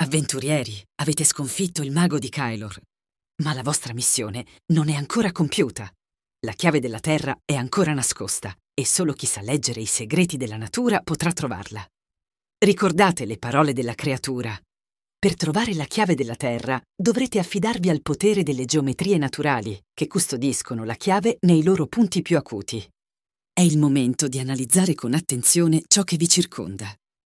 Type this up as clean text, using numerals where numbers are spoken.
Avventurieri, avete sconfitto il mago di Kylor, ma la vostra missione non è ancora compiuta. La chiave della terra è ancora nascosta e solo chi sa leggere i segreti della natura potrà trovarla. Ricordate le parole della creatura. Per trovare la chiave della terra dovrete affidarvi al potere delle geometrie naturali che custodiscono la chiave nei loro punti più acuti. È il momento di analizzare con attenzione ciò che vi circonda.